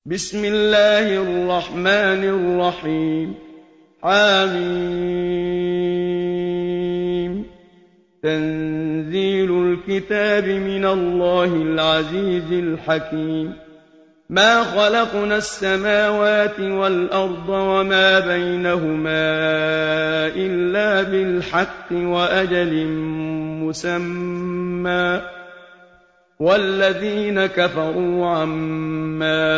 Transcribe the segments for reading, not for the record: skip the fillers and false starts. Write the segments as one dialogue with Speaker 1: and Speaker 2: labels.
Speaker 1: بسم الله الرحمن الرحيم حم تنزيل الكتاب من الله العزيز الحكيم ما خلقنا السماوات والأرض وما بينهما إلا بالحق وأجل مسمى والذين كفروا عما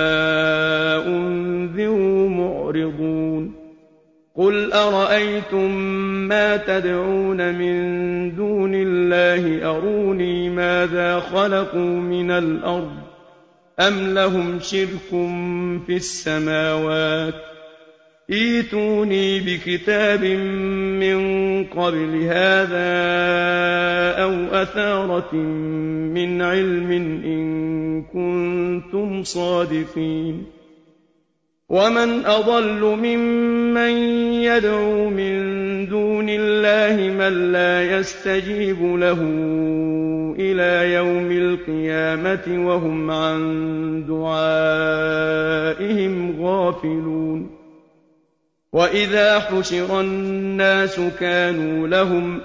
Speaker 1: أنذروا معرضون قل أرأيتم ما تدعون من دون الله أروني ماذا خلقوا من الأرض أم لهم شرك في السماوات ائتوني بكتاب من قبل هذا أو أثارة من علم إن كنتم صادقين ومن أضل ممن يدعو من دون الله من لا يستجيب له إلى يوم القيامة وهم عن دعائهم غافلون وإذا حشر الناس كانوا لهم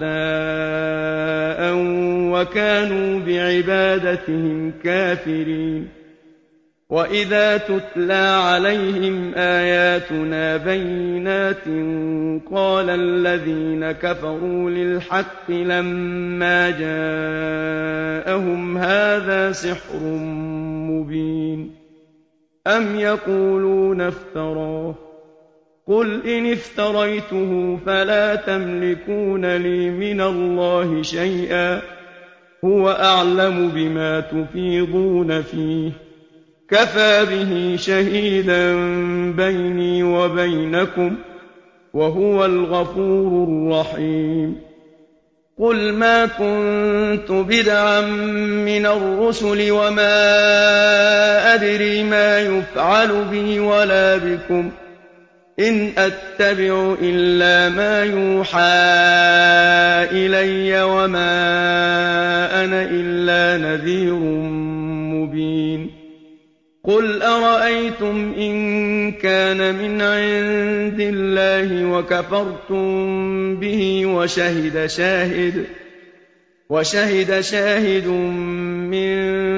Speaker 1: أعداء وكانوا بعبادتهم كافرين وإذا تتلى عليهم آياتنا بينات قال الذين كفروا للحق لما جاءهم هذا سحر مبين أم يقولون افتراه قل إن افتريته فلا تملكون لي من الله شيئا هو أعلم بما تفيضون فيه كفى به شهيدا بيني وبينكم وهو الغفور الرحيم قل ما كنت بدعا من الرسل وما أدري ما يفعل بي ولا بكم إن أتبع إلا ما يوحى إلي وما أنا إلا نذير مبين قل أرأيتم إن كان من عند الله وكفرتم به وشهد شاهد من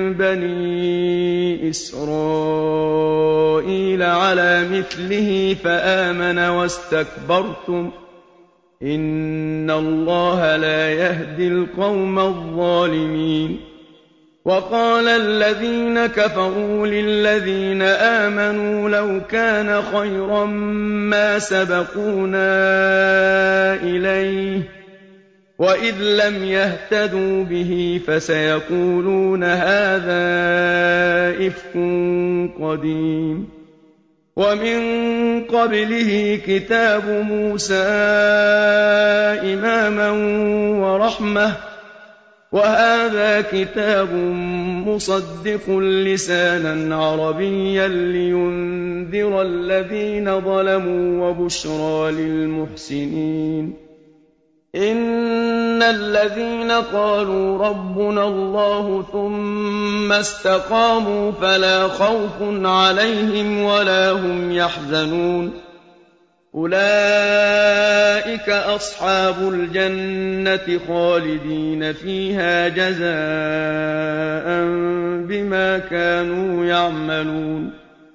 Speaker 1: بني إسرائيل على مثله فآمن واستكبرتم إن الله لا يهدي القوم الظالمين وقال الذين كفروا للذين آمنوا لو كان خيرا ما سبقونا إليه وإذ لم يهتدوا به فسيقولون هذا إفك قديم ومن قبله كتاب موسى إماما ورحمة وهذا كتاب مصدق لسانا عربيا لينذر الذين ظلموا وبشرى للمحسنين إن الذين قالوا ربنا الله ثم استقاموا فلا خوف عليهم ولا هم يحزنون أولئك أصحاب الجنة خالدين فيها جزاء بما كانوا يعملون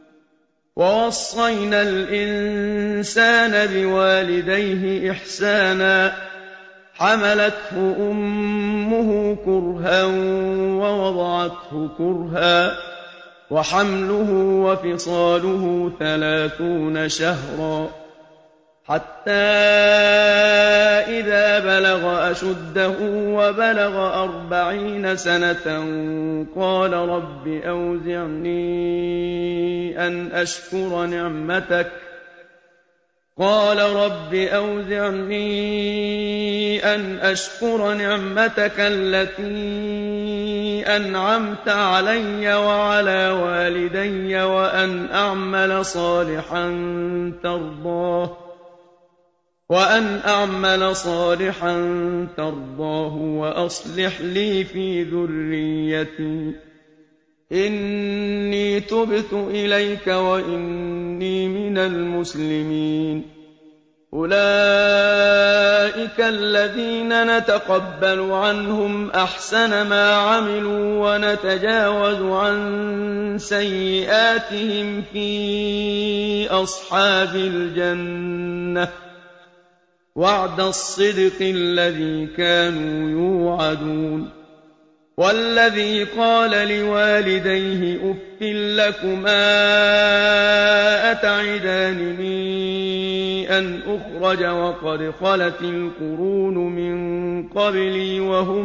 Speaker 1: ووصينا الإنسان بوالديه إحسانا حملته أمه كرها ووضعته كرها وحمله وفصاله 30 شهرا حتى إذا بلغ أشده وبلغ 40 سنة قال رب أوزعني أن أشكر نعمتك التي أنعمت علي وعلى والدي وأن أعمل صالحا ترضاه وأصلح لي في ذريتي إِنِّي تُبْتُ إِلَيْكَ وَإِنِّي مِنَ الْمُسْلِمِينَ أُولَٰئِكَ الَّذِينَ نَتَقَبَّلُ عَنْهُمْ أَحْسَنَ مَا عَمِلُوا وَنَتَجَاوَزُ عَن سَيِّئَاتِهِمْ فِي أَصْحَابِ الْجَنَّةِ ۖ وَعْدَ الصِّدْقِ الَّذِي كَانُوا يُوعَدُونَ وَالَّذِي قَالَ لِوَالِدَيْهِ أُفٍّ لَّكُمَا أَتَعِدَانِنِي أَنْ أُخْرَجَ وَقَدْ خَلَتِ الْقُرُونُ مِن قَبْلِي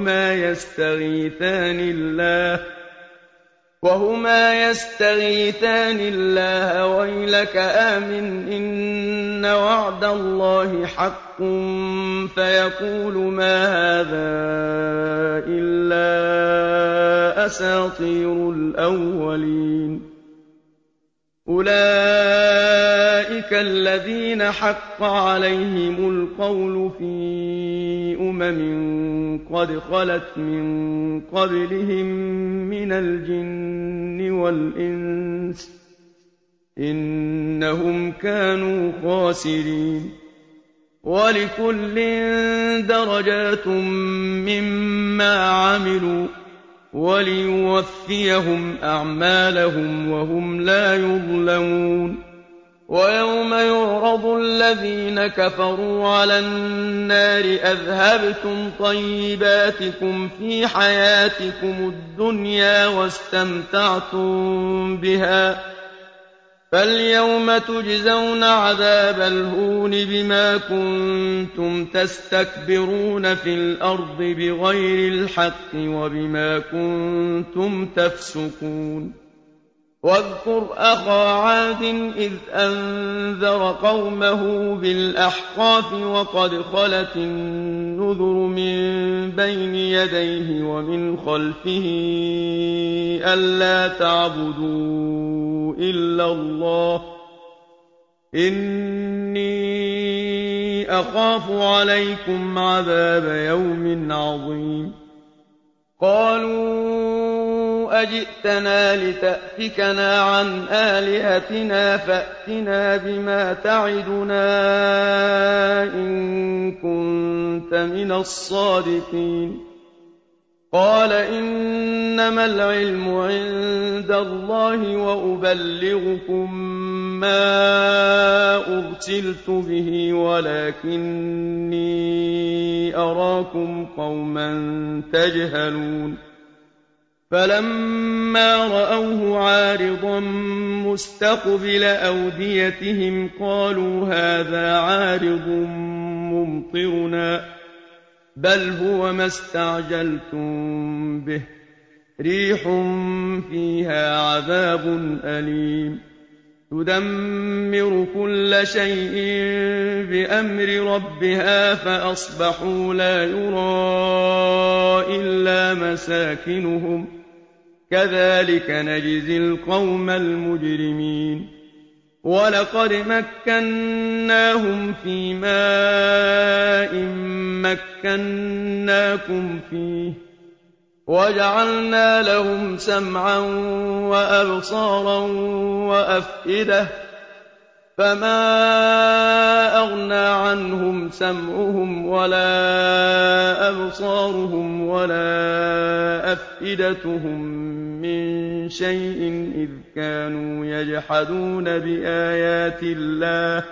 Speaker 1: وَهُمَا يَسْتَغِيثَانِ اللَّهَ وَيْلَكَ آمِنْ إِنَّ وَعْدَ اللَّهِ حَقٌّ فَيَقُولُ مَا هَٰذَا إِلَّا أَسَاطِيرُ الْأَوَّلِينَ أُولَٰئِكَ الَّذِينَ حَقَّ عَلَيْهِمُ الْقَوْلُ فِي أُمَمٍ قَدْ خَلَتْ مِن قَبْلِهِم مِّنَ الْجِنِّ وَالْإِنسِ ۖ إِنَّهُمْ كَانُوا خَاسِرِينَ وَلِكُلٍّ دَرَجَاتٌ مِّمَّا عَمِلُوا وَلِيُوَفِّيَهُمْ أَعْمَالَهُمْ وَهُمْ لَا يُظْلَمُونَ وَيَوْمَ يُعْرَضُ الَّذِينَ كَفَرُوا عَلَى النَّارِ أَذْهَبْتُمْ طَيِّبَاتِكُمْ فِي حَيَاتِكُمُ الدُّنْيَا وَاسْتَمْتَعْتُم بِهَا فَالْيَوْمَ تُجْزَوْنَ عَذَابَ الْهُونِ بِمَا كُنتُمْ تَسْتَكْبِرُونَ فِي الْأَرْضِ بِغَيْرِ الْحَقِّ وَبِمَا كُنتُمْ تَفْسُقُونَ وَاذْكُرْ أَخَا عَادٍ إِذْ أَنذَرَ قَوْمَهُ بِالْأَحْقَافِ وَقَدْ خَلَتِ النُّذُرُ مِن بَيْنِ يَدَيْهِ وَمِنْ خَلْفِهِ أَلَّا تَعْبُدُوا إِلَّا اللَّهَ ۖ إِنِّي أَخَافُ عَلَيْكُمْ عَذَابَ يَوْمٍ عَظِيمٍ قَالُوا أَجِئْتَنَا لِتَأْفِكَنَا عَنْ آلِهَتِنَا فَأْتِنَا بِمَا تَعِدُنَا إِن كُنتَ مِنَ الصَّادِقِينَ قَالَ إِنَّمَا الْعِلْمُ عِندَ اللَّهِ وَأُبَلِّغُكُم مَّا أُرْسِلْتُ بِهِ وَلَٰكِنِّي أَرَاكُمْ قَوْمًا تَجْهَلُونَ فَلَمَّا رَأَوْهُ عَارِضًا مُّسْتَقْبِلَ أَوْدِيَتِهِمْ قَالُوا هَٰذَا عَارِضٌ مُّمْطِرُنَا ۚ بَلْ هُوَ مَا اسْتَعْجَلْتُم بِهِ ۖ رِيحٌ فِيهَا عَذَابٌ أَلِيمٌ تُدَمِّرُ كُلَّ شَيْءٍ بِأَمْرِ رَبِّهَا فَأَصْبَحُوا لَا يُرَىٰ إِلَّا مَسَاكِنُهُمْ ۚ كَذَٰلِكَ نَجْزِي الْقَوْمَ الْمُجْرِمِينَ وَلَقَدْ مَكَّنَّاهُمْ فِي مَاءٍ مَّكَّنَّاكُمْ فِيهِ وَجَعَلْنَا لَهُمْ سَمْعًا وَأَبْصَارًا وَأَفْئِدَةً فَمَا أَغْنَىٰ عَنْهُمْ سَمْعُهُمْ وَلَا أَبْصَارُهُمْ وَلَا أَفْئِدَتُهُم مِّن شَيْءٍ إِذْ كَانُوا يَجْحَدُونَ بِآيَاتِ اللَّهِ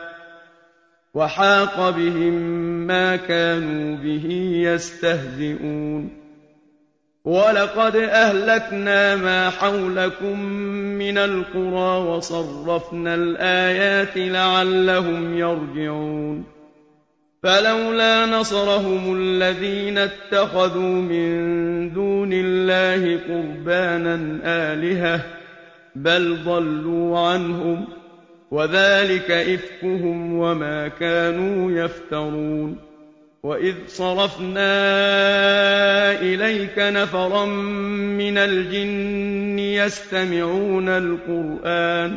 Speaker 1: وَحَاقَ بِهِم مَّا كَانُوا بِهِ يَسْتَهْزِئُونَ وَلَقَدْ أَهْلَكْنَا مَا حَوْلَكُم مِّنَ الْقُرَىٰ وَصَرَّفْنَا الْآيَاتِ لَعَلَّهُمْ يَرْجِعُونَ فَلَوْلَا نَصَرَهُمُ الَّذِينَ اتَّخَذُوا مِن دُونِ اللَّهِ قُرْبَانًا آلِهَةً ۖ بَلْ ضَلُّوا عَنْهُمْ ۚ وَذَٰلِكَ إِفْكُهُمْ وَمَا كَانُوا يَفْتَرُونَ وَإِذْ صَرَفْنَا إِلَيْكَ نَفَرًا مِّنَ الْجِنِّ يَسْتَمِعُونَ الْقُرْآنَ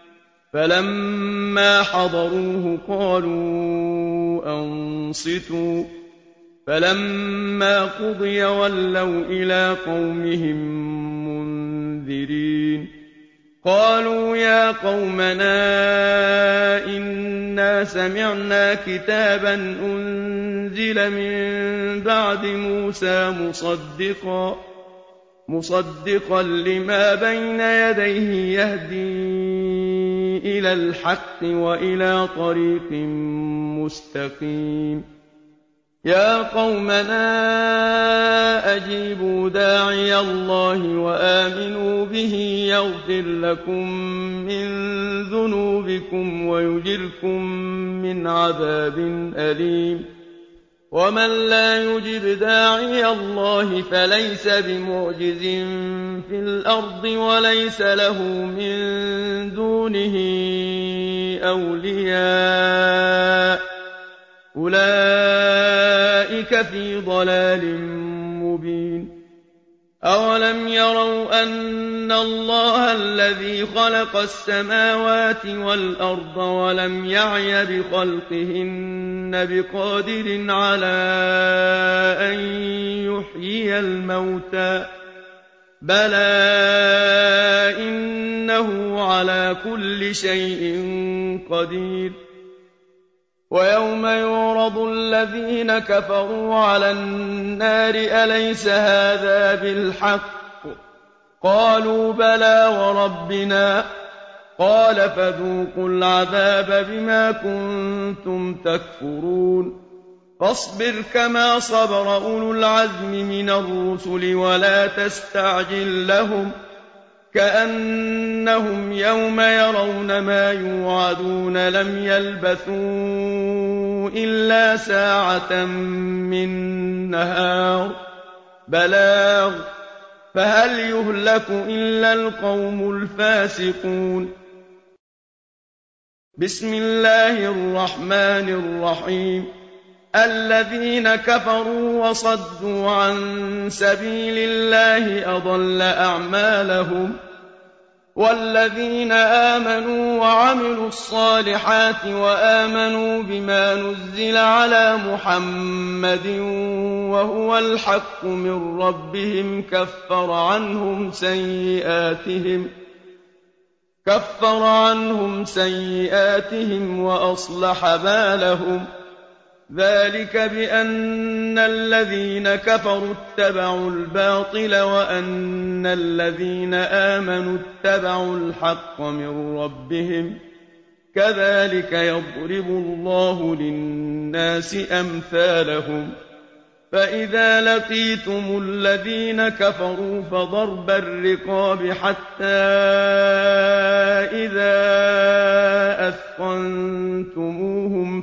Speaker 1: فَلَمَّا حَضَرُوهُ قَالُوا أَنصِتُوا ۖ فَلَمَّا قُضِيَ وَلَّوْا إِلَىٰ قَوْمِهِم مُّنذِرِينَ قالوا يا قومنا إنا سمعنا كتابا أنزل من بعد موسى مصدقا لما بين يديه يهدي إلى الحق وإلى طريق مستقيم يا قومنا أجيبوا داعي الله وآمنوا به يغفر لكم من ذنوبكم ويجركم من عذاب أليم ومن لا يجب داعي الله فليس بمعجز في الأرض وليس له من دونه أولياء أولئك في ضلال مبين أولم يروا أن الله الذي خلق السماوات والأرض ولم يعي بخلقهن بقادر على أن يحيي الموتى بلى إنه على كل شيء قدير ويوم يعرض الذين كفروا على النار أليس هذا بالحق قالوا بلى وربنا قال فذوقوا العذاب بما كنتم تكفرون فاصبر كما صبر أولو العزم من الرسل ولا تستعجل لهم كأنهم يوم يرون ما يوعدون لم يلبثوا إلا ساعة من نهار بلاغ فهل يهلك إلا القوم الفاسقون بسم الله الرحمن الرحيم الذين كفروا وصدوا عن سبيل الله أضل أعمالهم والذين آمنوا وعملوا الصالحات وآمنوا بما نزل على محمد وهو الحق من ربهم كفر عنهم سيئاتهم وأصلح بالهم ذلك بأن الذين كفروا اتبعوا الباطل وأن الذين آمنوا اتبعوا الحق من ربهم كذلك يضرب الله للناس أمثالهم فإذا لقيتم الذين كفروا فضرب الرقاب حتى إذا أثخنتموهم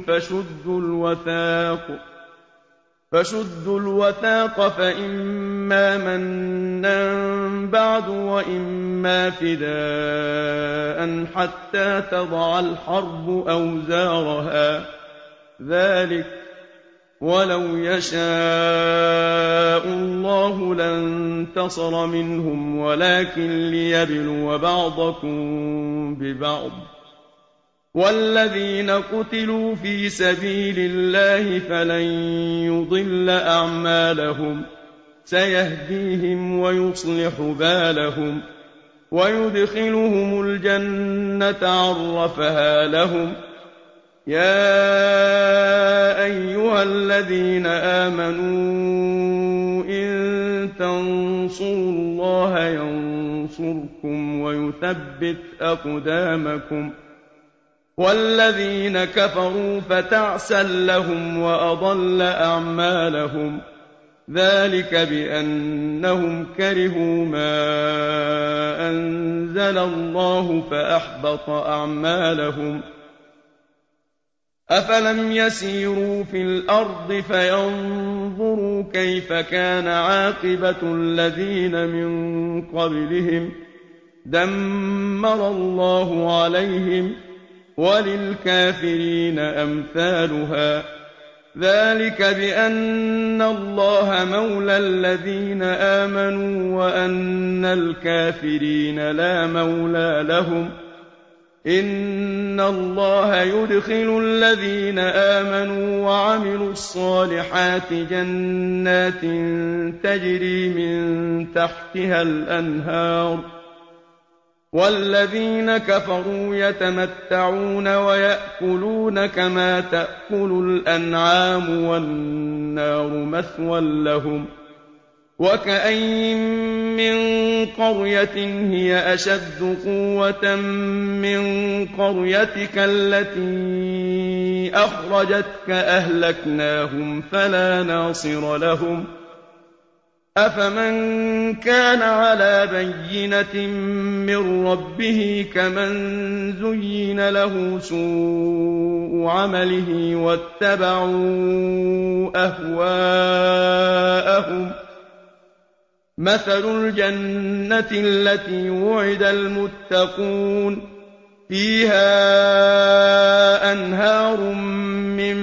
Speaker 1: فشدوا الوثاق فإما منا بعد وإما فداء حتى تضع الحرب أوزارها ذلك ولو يشاء الله لانتصر منهم ولكن ليبلو بعضكم ببعض والذين قتلوا في سبيل الله فلن يضل أعمالهم سيهديهم ويصلح بالهم ويدخلهم الجنة عرفها لهم يا أيها الذين آمنوا إن تنصروا الله ينصركم ويثبت أقدامكم والذين كفروا فتعسا لهم وأضل أعمالهم ذلك بأنهم كرهوا ما أنزل الله فأحبط أعمالهم أفلم يسيروا في الأرض فينظروا كيف كان عاقبة الذين من قبلهم دمر الله عليهم وللكافرين أمثالها ذلك بأن الله مولى الذين آمنوا وأن الكافرين لا مولى لهم إن الله يدخل الذين آمنوا وعملوا الصالحات جنات تجري من تحتها الأنهار وَالَّذِينَ كَفَرُوا يَتَمَتَّعُونَ وَيَأْكُلُونَ كَمَا تَأْكُلُ الْأَنْعَامُ وَالنَّارُ مَثْوًى لَّهُمْ ۚ وَكَأَيِّن مِّن قَرْيَةٍ هِيَ أَشَدُّ قُوَّةً مِّن قَرْيَتِكَ الَّتِي أَخْرَجَتْكَ أَهْلَكْنَاهُمْ فَلَا نَاصِرَ لَهُمْ ۚ أَفَمَن كَانَ عَلَىٰ بَيِّنَةٍ مِّن رَّبِّهِ كَمَن زُيِّنَ لَهُ سُوءُ عَمَلِهِ وَاتَّبَعُوا أَهْوَاءَهُم ۚ مَّثَلُ الْجَنَّةِ الَّتِي وُعِدَ الْمُتَّقُونَ ۖ فِيهَا أَنْهَارٌ مِّن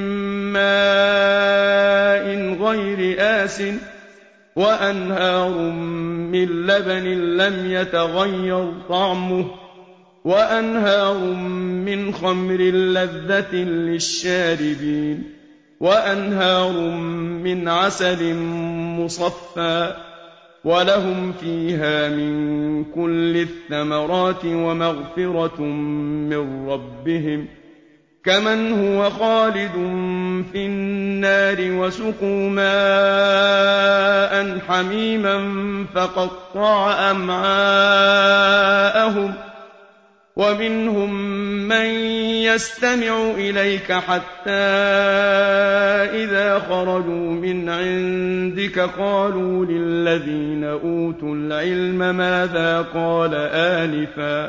Speaker 1: مَّاءٍ غَيْرِ آسِنٍ وَأَنْهَارٌ مِّن لَّبَنٍ لَّمْ يَتَغَيَّرْ طَعْمُهُ وَأَنْهَارٌ مِّنْ خَمْرٍ لَّذَّةٍ لِّلشَّارِبِينَ وَأَنْهَارٌ مِّنْ عَسَلٍ مُّصَفًّى وَلَهُمْ فِيهَا مِن كُلِّ الثَّمَرَاتِ وَمَغْفِرَةٌ مِّن رَّبِّهِمْ ۖ كَمَنْ هُوَ خَالِدٌ فِي النَّارِ وَسُقُوا مَاءً حَمِيمًا فَقَطَّعَ أَمْعَاءَهُمْ ۚ وَمِنْهُم مَّن يَسْتَمِعُ إِلَيْكَ حَتَّىٰ إِذَا خَرَجُوا مِنْ عِندِكَ قَالُوا لِلَّذِينَ أُوتُوا الْعِلْمَ مَاذَا قَالَ آنِفًا ۚ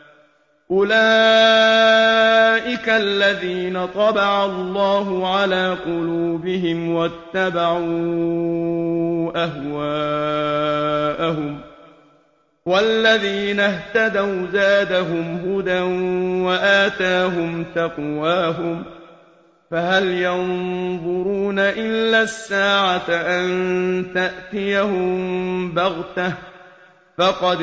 Speaker 1: أُولَٰئِكَ الَّذِينَ طَبَعَ اللَّهُ عَلَىٰ قُلُوبِهِمْ وَاتَّبَعُوا أَهْوَاءَهُمْ ۚ وَالَّذِينَ اهْتَدَوْا زَادَهُمْ هُدًى وَآتَاهُمْ تَقْوَاهُمْ ۚ فَهَلْ يَنظُرُونَ إِلَّا السَّاعَةَ أَن تَأْتِيَهُم بَغْتَةً ۖ فَقَدْ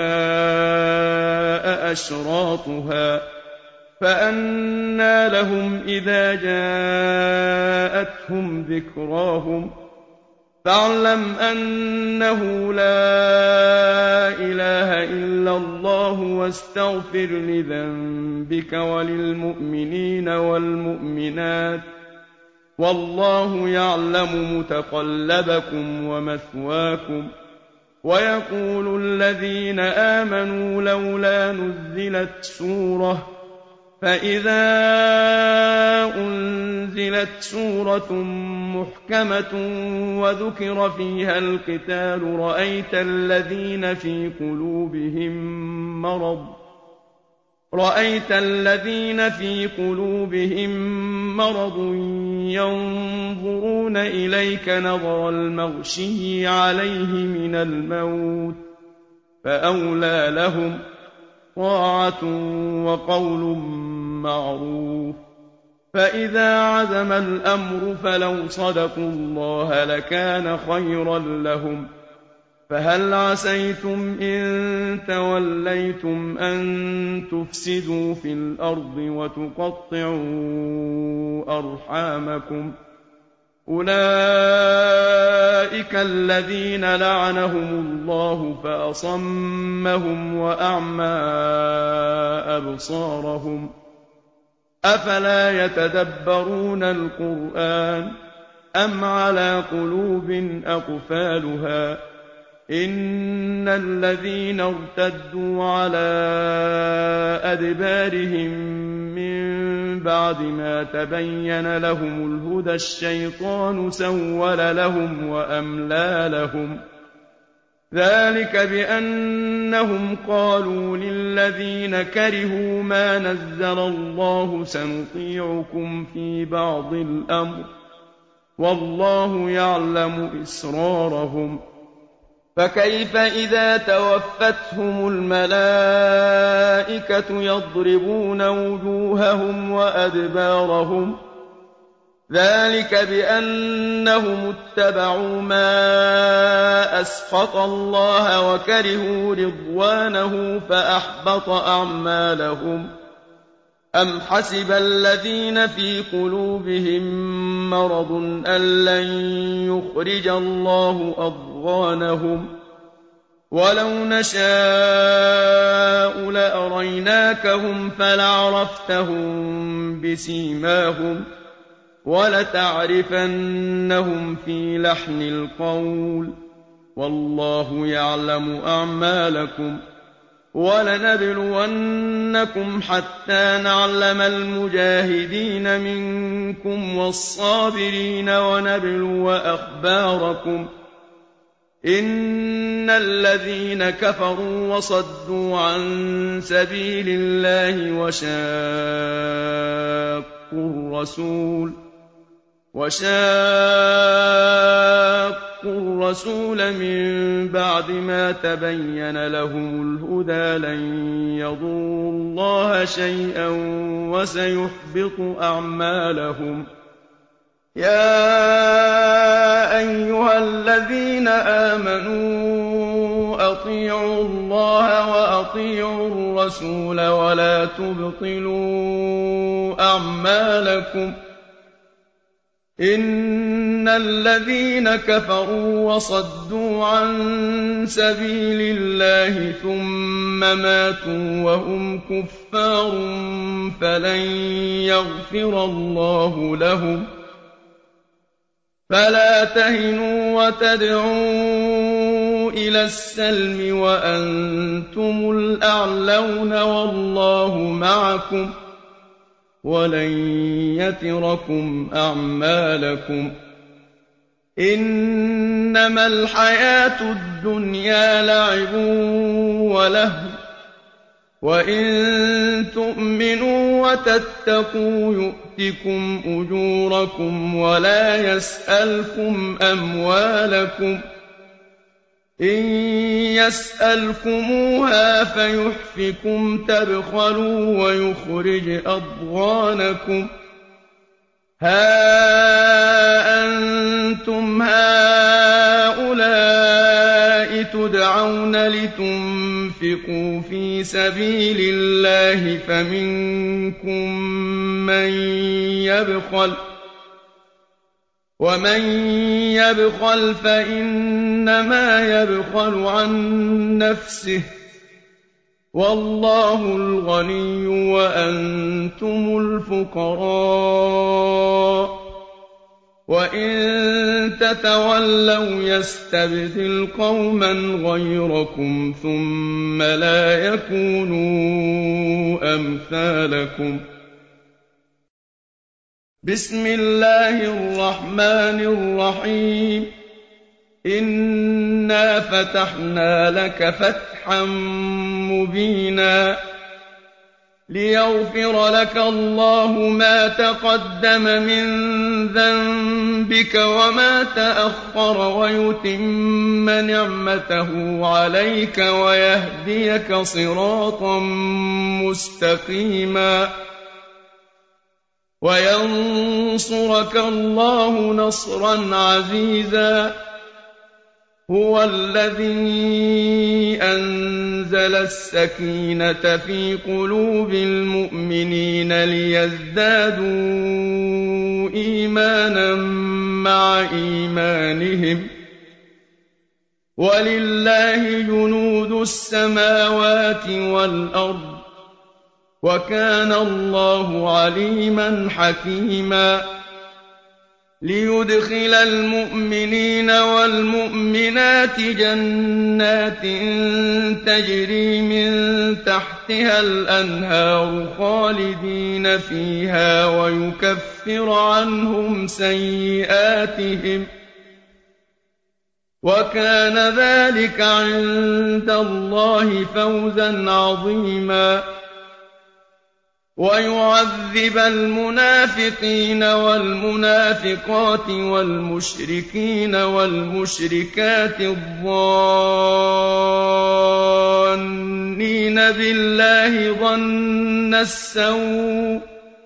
Speaker 1: جَاءَ أَشْرَاطُهَا ۚ فَأَنَّىٰ لَهُمْ إِذَا جَاءَتْهُمْ ذِكْرَاهُمْ ۚ فَاعْلَمْ أَنَّهُ لَا إِلَٰهَ إِلَّا اللَّهُ وَاسْتَغْفِرْ لِذَنبِكَ وَلِلْمُؤْمِنِينَ وَالْمُؤْمِنَاتِ ۗ وَاللَّهُ يَعْلَمُ مُتَقَلَّبَكُمْ وَمَثْوَاكُمْ. وَيَقُولُ الَّذِينَ آمَنُوا لَوْلَا نُزِّلَتْ سُورَةٌ ۖ فَإِذَا أُنزِلَتْ سُورَةٌ مُّحْكَمَةٌ وَذُكِرَ فِيهَا الْقِتَالُ رَأَيْتَ الَّذِينَ فِي قُلُوبِهِم مَّرَضٌ يَنظُرُونَ إِلَيْكَ نَظَرَ الْمَغْشِيِّ عَلَيْهِ مِنَ الْمَوْتِ ۖ فَأَوْلَىٰ لَهُمْ طَاعَةٌ وَقَوْلٌ مَّعْرُوفٌ ۚ فَإِذَا عَزَمَ الْأَمْرُ فَلَوْ صَدَقُوا اللَّهَ لَكَانَ خَيْرًا لَّهُمْ ۚ فَهَلْ عَسَيْتُمْ إِن تَوَلَّيْتُمْ أَن تُفْسِدُوا فِي الْأَرْضِ وَتُقَطِّعُوا أَرْحَامَكُمْ ۖ أُولَٰئِكَ الَّذِينَ لَعَنَهُمُ اللَّهُ فَأَصَمَّهُمْ وَأَعْمَىٰ أَبْصَارَهُمْ ۖ أَفَلَا يَتَدَبَّرُونَ الْقُرْآنَ أَمْ عَلَىٰ قُلُوبٍ أَقْفَالُهَا ۚ إِنَّ الَّذِينَ ارْتَدُّوا عَلَىٰ أَدْبَارِهِم مِّن بَعْدِ مَا تَبَيَّنَ لَهُمُ الْهُدَى الشَّيْطَانُ سَوَّلَ لَهُمْ وَأَمْلَىٰ لَهُمْ ۚ ذَٰلِكَ بِأَنَّهُمْ قَالُوا لِلَّذِينَ كَرِهُوا مَا نَزَّلَ اللَّهُ سَنُطِيعُكُمْ فِي بَعْضِ الْأَمْرِ ۖ وَاللَّهُ يَعْلَمُ إِسْرَارَهُمْ ۚ فَكَيْفَ إِذَا تَوَفَّتْهُمُ الْمَلَائِكَةُ يَضْرِبُونَ وُجُوهَهُمْ وَأَدْبَارَهُمْ ۚ ذَٰلِكَ بِأَنَّهُمُ اتَّبَعُوا مَا أَسْخَطَ اللَّهَ وَكَرِهُوا رِضْوَانَهُ فَأَحْبَطَ أَعْمَالَهُمْ ۚ أَمْ حَسِبَ الَّذِينَ فِي قُلُوبِهِم مَّرَضٌ أَن لَّن يُخْرِجَ اللَّهُ أَضْغَانَهُمْ وَلَوْ نَشَاءُ لَأَرَيْنَاكَهُمْ فَلَعَرَفْتَهُم بِسِيمَاهُمْ ۚ وَلَتَعْرِفَنَّهُمْ فِي لَحْنِ الْقَوْلِ ۚ وَاللَّهُ يَعْلَمُ أَعْمَالَكُمْ ۚ وَلَنَبْلُوَنَّكُمْ حَتَّىٰ نَعْلَمَ الْمُجَاهِدِينَ مِنكُمْ وَالصَّابِرِينَ وَنَبْلُوَ أَخْبَارَكُمْ ۚ إِنَّ الَّذِينَ كَفَرُوا وَصَدُّوا عَن سَبِيلِ اللَّهِ وَشَاقُّوا الرَّسُولَ مِن بَعْدِ مَا تَبَيَّنَ لَهُمُ الْهُدَىٰ لَن يَضُرُّوا اللَّهَ شَيْئًا وَسَيُحْبِطُ أَعْمَالَهُمْ. يَا أَيُّهَا الَّذِينَ آمَنُوا أَطِيعُوا اللَّهَ وَأَطِيعُوا الرَّسُولَ وَلَا تُبْطِلُوا أَعْمَالَكُمْ. إِنَّ الَّذِينَ كَفَرُوا وَصَدُّوا عَن سَبِيلِ اللَّهِ ثُمَّ مَاتُوا وَهُمْ كُفَّارٌ فَلَن يَغْفِرَ اللَّهُ لَهُمْ. فَلَا تَهِنُوا وَتَدْعُوا إِلَى السَّلْمِ وَأَنتُمُ الْأَعْلَوْنَ وَاللَّهُ مَعَكُمْ وَلَن يَتِرَكُمْ أَعْمَالَكُمْ. إِنَّمَا الْحَيَاةُ الدُّنْيَا لَعِبٌ وَلَهْوٌ ۚ وَإِن تُؤْمِنُوا وَتَتَّقُوا يُؤْتِكُمْ أُجُورَكُمْ وَلَا يَسْأَلْكُمْ أَمْوَالَكُمْ. إِن يَسْأَلْكُمُوهَا فَيُحْفِكُمْ تَبْخَلُوا وَيُخْرِجْ أَضْغَانَكُمْ. هَا أَنتُمْ هَٰؤُلَاءِ تُدْعَوْنَ لِتُنفِقُوا فِي سَبِيلِ اللَّهِ فَمِنكُم مَّن يَبْخَلُ ۖ وَمَن يَبْخَلْ فَإِنَّمَا يَبْخَلُ عَن نَّفْسِهِ ۚ وَاللَّهُ الْغَنِيُّ وَأَنتُمُ الْفُقَرَاءُ ۚ وَإِن تَتَوَلَّوْا يَسْتَبْدِلْ قَوْمًا غَيْرَكُمْ ثُمَّ لَا يَكُونُوا أَمْثَالَكُم. بِسْمِ اللَّهِ الرَّحْمَٰنِ الرَّحِيمِ. إِنَّا فَتَحْنَا لَكَ فَتْحًا مُّبِينًا لِّيَغْفِرَ لَكَ اللَّهُ مَا تَقَدَّمَ مِن ذَنبِكَ وَمَا تَأَخَّرَ وَيُتِمَّ نِعْمَتَهُ عَلَيْكَ وَيَهْدِيَكَ صِرَاطًا مُّسْتَقِيمًا وَيَنصُرَكَ اللَّهُ نَصْرًا عَزِيزًا. هُوَ الَّذِي أَنزَلَ السَّكِينَةَ فِي قُلُوبِ الْمُؤْمِنِينَ لِيَزْدَادُوا إِيمَانًا مَّعَ إِيمَانِهِمْ ۗ وَلِلَّهِ جُنُودُ السَّمَاوَاتِ وَالْأَرْضِ ۚ وَكَانَ اللَّهُ عَلِيمًا حَكِيمًا. لِيُدْخِلَ الْمُؤْمِنِينَ وَالْمُؤْمِنَاتِ جَنَّاتٍ تَجْرِي مِن تَحْتِهَا الْأَنْهَارُ خَالِدِينَ فِيهَا وَيُكَفِّرَ عَنْهُمْ سَيِّئَاتِهِمْ ۚ وَكَانَ ذَٰلِكَ عِندَ اللَّهِ فَوْزًا عَظِيمًا. وَيُعَذِّبَ الْمُنَافِقِينَ وَالْمُنَافِقَاتِ وَالْمُشْرِكِينَ وَالْمُشْرِكَاتِ الظَّانِّينَ بِاللَّهِ ظَنَّ السَّوْءِ ۚ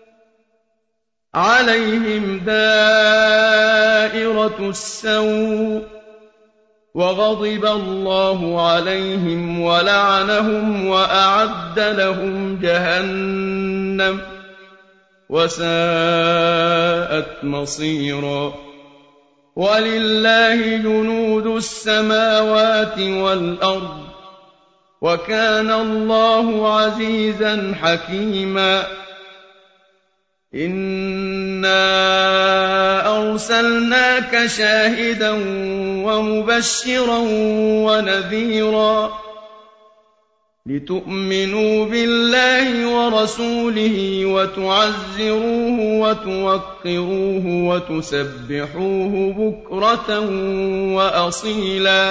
Speaker 1: عَلَيْهِمْ دَائِرَةُ السَّوْءِ ۖ وَغَضِبَ اللَّهُ عَلَيْهِمْ وَلَعَنَهُمْ وَأَعَدَّ لَهُمْ جَهَنَّمَ ۖ وَسَاءَتْ مَصِيرًا. وَلِلَّهِ جُنُودُ السَّمَاوَاتِ وَالْأَرْضِ ۚ وَكَانَ اللَّهُ عَزِيزًا حَكِيمًا إِنَّا أَرْسَلْنَاكَ شَاهِدًا وَمُبَشِّرًا وَنَذِيرًا لِّتُؤْمِنُوا بِاللَّهِ وَرَسُولِهِ وَتُعَزِّرُوهُ وَتُوَقِّرُوهُ وَتُسَبِّحُوهُ بُكْرَةً وَأَصِيلًا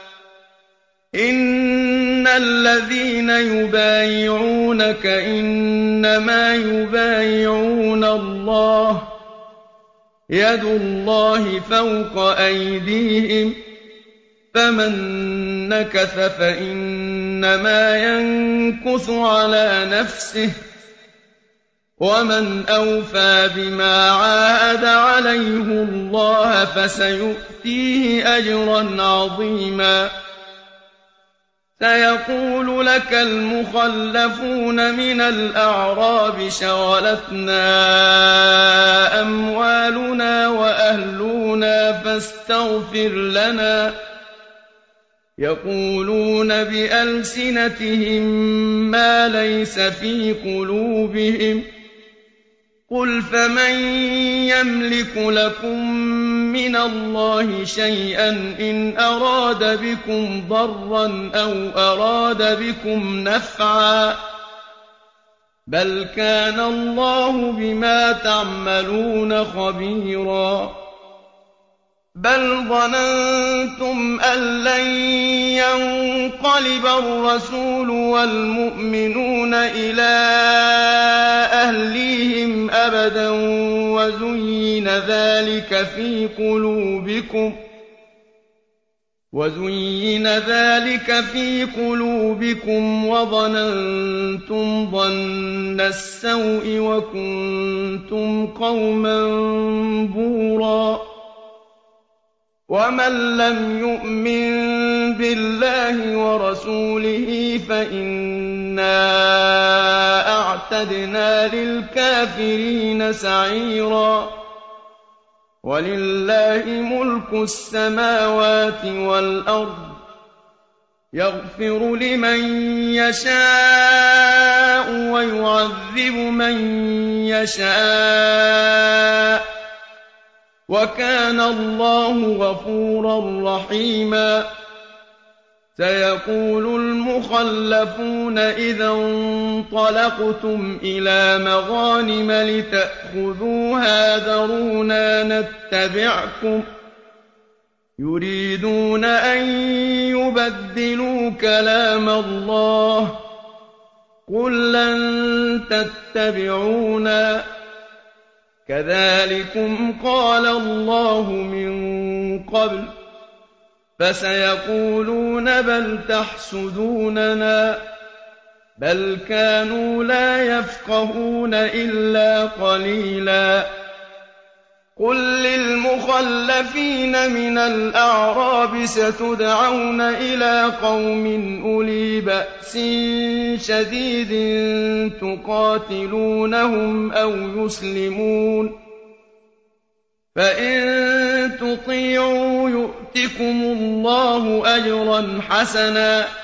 Speaker 1: إِنَّ الَّذِينَ يُبَايِعُونَكَ إِنَّمَا يُبَايِعُونَ اللَّهَ ۚ يَدُ اللَّهِ فَوْقَ أَيْدِيهِمْ ۚ فَمَن نَّكَثَ فَإِنَّمَا يَنكُثُ عَلَىٰ نَفْسِهِ ۖ وَمَنْ أَوْفَىٰ بِمَا عَاهَدَ عَلَيْهُ اللَّهَ فَسَيُؤْتِيهِ أَجْرًا عَظِيمًا سَيَقُولُ لَكَ الْمُخَلَّفُونَ مِنَ الْأَعْرَابِ شَغَلَتْنَا أَمْوَالُنَا وَأَهْلُونَا فَاسْتَغْفِرْ لَنَا ۚ يَقُولُونَ بِأَلْسِنَتِهِم مَّا لَيْسَ فِي قُلُوبِهِمْ ۚ قُلْ فَمَن يَمْلِكُ لَكُم مِّنَ اللَّهِ شَيْئًا إِنْ أَرَادَ بِكُمْ ضَرًّا أَوْ أَرَادَ بِكُمْ نَفْعًا ۚ بَلْ كَانَ اللَّهُ بِمَا تَعْمَلُونَ خَبِيرًا بَلْ ظَنَنتُمْ أَن لَّن يَنقَلِبَ الرَّسُولُ وَالْمُؤْمِنُونَ إِلَىٰ أَهْلِيهِمْ أَبَدًا وَزُيِّنَ ذَٰلِكَ فِي قُلُوبِكُمْ وَظَنَنتُمْ ظَنَّ السَّوْءِ وَكُنتُمْ قَوْمًا بُورًا وَمَن لَّمْ يُؤْمِن بِاللَّهِ وَرَسُولِهِ فَإِنَّا أَعْتَدْنَا لِلْكَافِرِينَ سَعِيرًا وَلِلَّهِ مُلْكُ السَّمَاوَاتِ وَالْأَرْضِ ۚ يَغْفِرُ لِمَن يَشَاءُ وَيُعَذِّبُ مَن يَشَاءُ ۚ وَكَانَ اللَّهُ غَفُورًا رَّحِيمًا سَيَقُولُ الْمُخَلَّفُونَ إِذَا انطَلَقْتُمْ إِلَىٰ مَغَانِمَ لِتَأْخُذُوهَا ذَرُونَا نَتَّبِعْكُمْ ۖ يُرِيدُونَ أَن يُبَدِّلُوا كَلَامَ اللَّهِ ۚ قُل لَّن تَتَّبِعُونَا ۖ كَذَٰلِكُمْ قَالَ اللَّهُ مِن قَبْلُ ۖ فَسَيَقُولُونَ بَلْ تَحْسُدُونَنَا ۚ بَلْ كَانُوا لَا يَفْقَهُونَ إِلَّا قَلِيلًا قُل لِّلْمُخَلَّفِينَ مِنَ الْأَعْرَابِ سَتُدْعَوْنَ إِلَىٰ قَوْمٍ أُولِي بَأْسٍ شَدِيدٍ تُقَاتِلُونَهُمْ أَوْ يُسْلِمُونَ ۖ فَإِن تُطِيعُوا يُؤْتِكُمُ اللَّهُ أَجْرًا حَسَنًا ۖ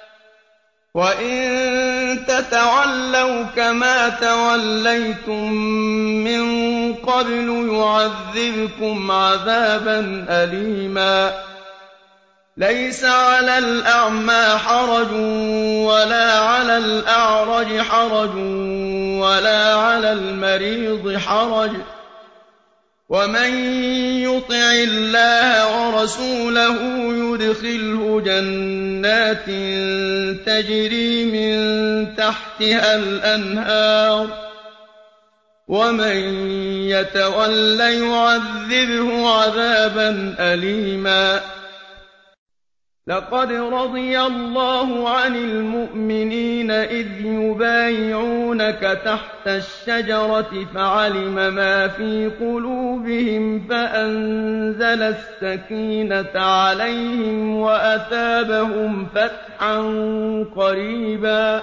Speaker 1: وَإِن تَتَوَلَّوْا كَمَا تَوَلَّيْتُم مِّن قَبْلُ يُعَذِّبْكُمْ عَذَابًا أَلِيمًا لَيْسَ عَلَى الْأَعْمَىٰ حَرَجٌ وَلَا عَلَى الْأَعْرَجِ حَرَجٌ وَلَا عَلَى الْمَرِيضِ حَرَجٌ ۗ وَمَن يُطِعِ اللَّهَ وَرَسُولَهُ يُدْخِلْهُ جَنَّاتٍ تَجْرِي مِن تَحْتِهَا الْأَنْهَارُ ۖ وَمَن يَتَوَلَّ يُعَذِّبْهُ عَذَابًا أَلِيمًا لَقَدْ رَضِيَ اللَّهُ عَنِ الْمُؤْمِنِينَ إِذْ يُبَايِعُونَكَ تَحْتَ الشَّجَرَةِ فَعَلِمَ مَا فِي قُلُوبِهِمْ فَأَنزَلَ السَّكِينَةَ عَلَيْهِمْ وَأَثَابَهُمْ فَتْحًا قَرِيبًا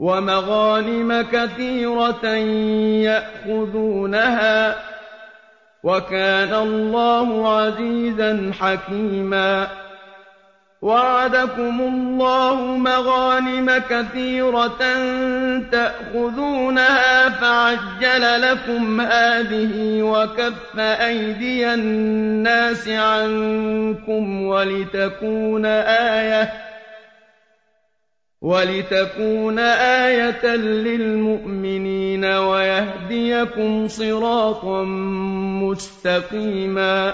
Speaker 1: وَمَغَانِمَ كَثِيرَةً يَأْخُذُونَهَا ۗ وَكَانَ اللَّهُ عَزِيزًا حَكِيمًا وَعَدَكُمُ اللَّهُ مَغَانِمَ كَثِيرَةً تَأْخُذُونَهَا فَعَجَّلَ لَكُمْ هَٰذِهِ وَكَفَّ أَيْدِيَ النَّاسِ عَنكُمْ وَلِتَكُونَ آيَةً لِّلْمُؤْمِنِينَ وَيَهْدِيَكُمْ صِرَاطًا مُّسْتَقِيمًا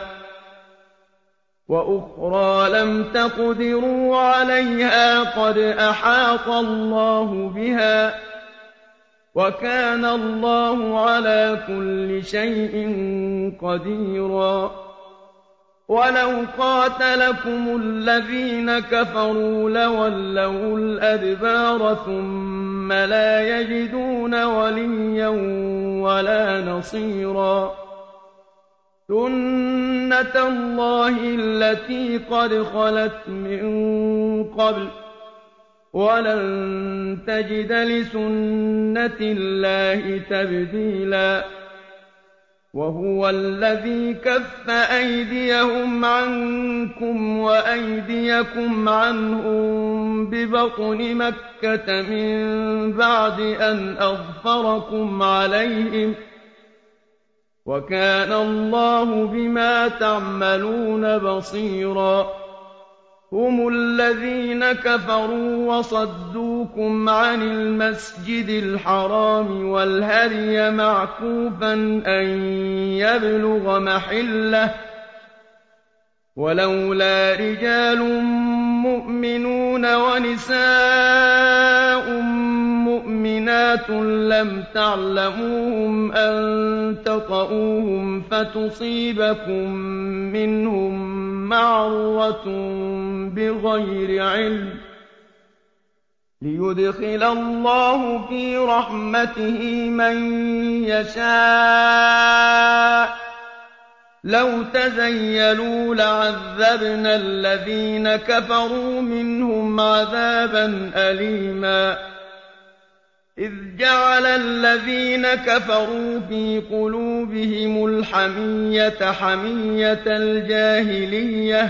Speaker 1: وَأُخْرَىٰ لَمْ تَقْدِرُوا عَلَيْهَا قَدْ أَحَاطَ اللَّهُ بِهَا ۚ وَكَانَ اللَّهُ عَلَىٰ كُلِّ شَيْءٍ قَدِيرًا وَلَوْ قَاتَلَكُمُ الَّذِينَ كَفَرُوا لَوَلَّوُا الْأَدْبَارَ ثُمَّ لَا يَجِدُونَ وَلِيًّا وَلَا نَصِيرًا سُنَّتَ اللَّهِ الَّتِي قَدْ خَلَتْ مِن قَبْلُ ۖ وَلَن تَجِدَ لِسُنَّةِ اللَّهِ تَبْدِيلًا وَهُوَ الَّذِي كَفَّ أَيْدِيَهُمْ عَنكُمْ وَأَيْدِيَكُمْ عَنْهُم بِبَطْنِ مَكَّةَ مِن بَعْدِ أَنْ أَظْفَرَكُمْ عَلَيْهِمْ ۚ وَكَانَ اللَّهُ بِمَا تَعْمَلُونَ بَصِيرًا هُمُ الَّذِينَ كَفَرُوا وَصَدُّوكُمْ عَنِ الْمَسْجِدِ الْحَرَامِ وَالْهَدْيَ مَعْكُوفًا أَن يَبْلُغَ مَحِلَّهُ ۚ وَلَوْلَا رِجَالٌ مُّؤْمِنُونَ وَنِسَاءٌ مُّؤْمِنَاتٌ لَّمْ تَعْلَمُوهُمْ أَن تَطَئُوهُمْ فَتُصِيبَكُم مِّنْهُم مَّعَرَّةٌ بِغَيْرِ عِلْمٍ لِّيُدْخِلَ اللَّهُ فِي رَحْمَتِهِ مَن يَشَاءُ ۚ لَوْ تَزَيَّلُوا لَعَذَّبْنَا الَّذِينَ كَفَرُوا مِنْهُمْ عَذَابًا أَلِيمًا إِذْ جَعَلَ الَّذِينَ كَفَرُوا فِي قُلُوبِهِمُ الْحَمِيَّةَ حَمِيَّةَ الْجَاهِلِيَّةِ ۖ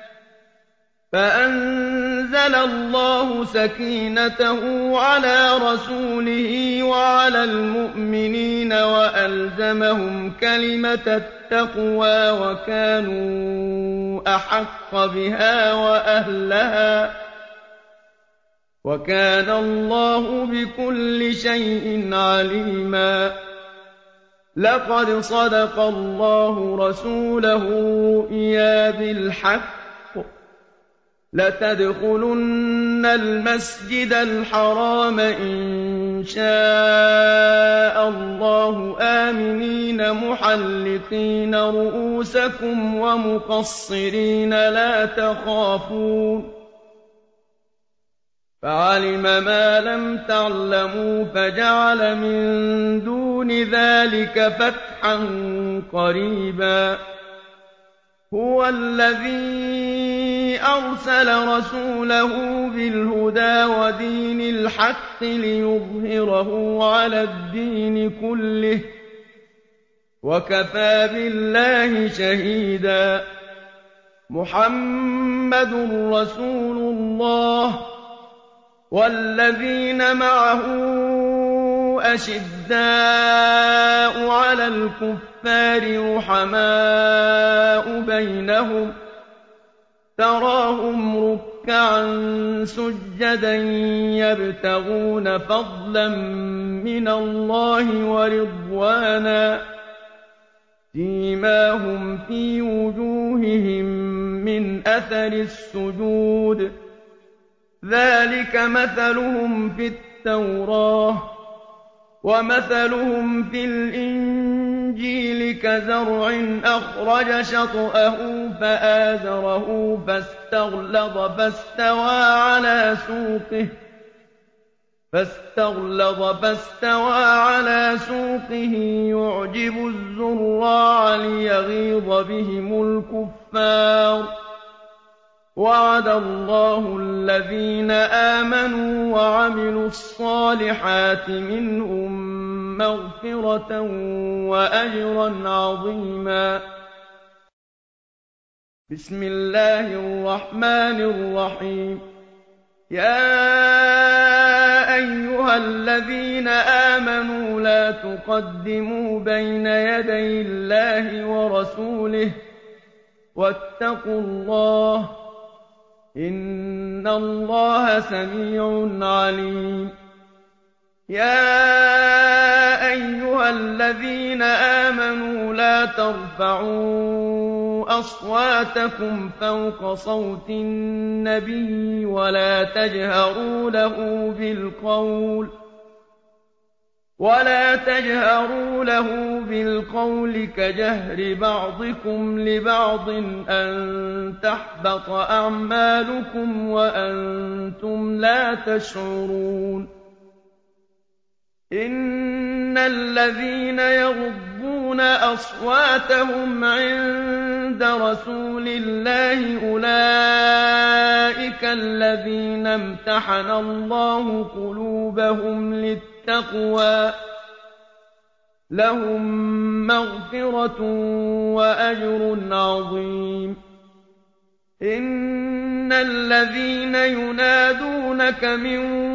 Speaker 1: فَأَنزَلَ اللَّهُ سَكِينَتَهُ عَلَىٰ رَسُولِهِ وَعَلَى الْمُؤْمِنِينَ وَأَلْزَمَهُمْ كَلِمَةَ التَّقْوَىٰ وَكَانُوا أَحَقَّ بِهَا وَأَهْلَهَا ۚ وَكَانَ اللَّهُ بِكُلِّ شَيْءٍ عَلِيمًا لَّقَدْ صَدَقَ اللَّهُ رَسُولَهُ الرُّؤْيَا بِالْحَقِّ ۖ لَتَدْخُلُنَّ الْمَسْجِدَ الْحَرَامَ إِن شَاءَ اللَّهُ آمِنِينَ مُحَلِّقِينَ رُءُوسَكُمْ وَمُقَصِّرِينَ لَا تَخَافُونَ فَعَلِمَ مَا لَمْ تَعْلَمُوا فَجَعَلَ مِن دُونِ ذَٰلِكَ فَتْحًا قَرِيبًا هُوَ الَّذِي أَرْسَلَ رَسُولَهُ بِالْهُدَىٰ وَدِينِ الْحَقِّ لِيُظْهِرَهُ عَلَى الدِّينِ كُلِّهِ ۚ وَكَفَىٰ بِاللَّهِ شَهِيدًا مُّحَمَّدٌ رَّسُولُ اللَّهِ ۚ وَالَّذِينَ مَعَهُ أَشِدَّاءُ عَلَى الْكُفَّارِ رُحَمَاءُ بَيْنَهُمْ ۖ تَرَاهُمْ رُكَّعًا سُجَّدًا يَبْتَغُونَ فَضْلًا مِّنَ اللَّهِ وَرِضْوَانًا ۖ سِيمَاهُمْ فِي وُجُوهِهِم مِّنْ أَثَرِ السُّجُودِ ۚ ذَٰلِكَ مَثَلُهُمْ فِي التَّوْرَاةِ ۚ وَمَثَلُهُمْ فِي الْإِنجِيلِ كَزَرْعٍ أَخْرَجَ شَطْأَهُ فَآزَرَهُ فَاسْتَغْلَظَ فَاسْتَوَىٰ عَلَىٰ سُوقِهِ يُعْجِبُ الزُّرَّاعَ لِيَغِيظَ بِهِمُ الْكُفَّارَ ۗ وَعَدَ اللَّهُ الَّذِينَ آمَنُوا وَعَمِلُوا الصَّالِحَاتِ مِنْهُم مَّغْفِرَةً وَأَجْرًا عَظِيمًا. بسم الله الرحمن الرحيم. يا أيها الذين آمنوا لا تقدموا بين يدي الله ورسوله واتقوا الله إن الله سميع عليم. يا أيها الذين آمنوا لا ترفعوا أصواتكم فوق صوت النبي ولا تجهروا له بالقول كجهر بعضكم لبعض أن تحبط أعمالكم وأنتم لا تشعرون. إن الذين يغضون أصواتهم عند رسول الله أولئك الذين امتحن الله قلوبهم للتقوى لهم مغفرة وأجر عظيم. إن الذين ينادونك من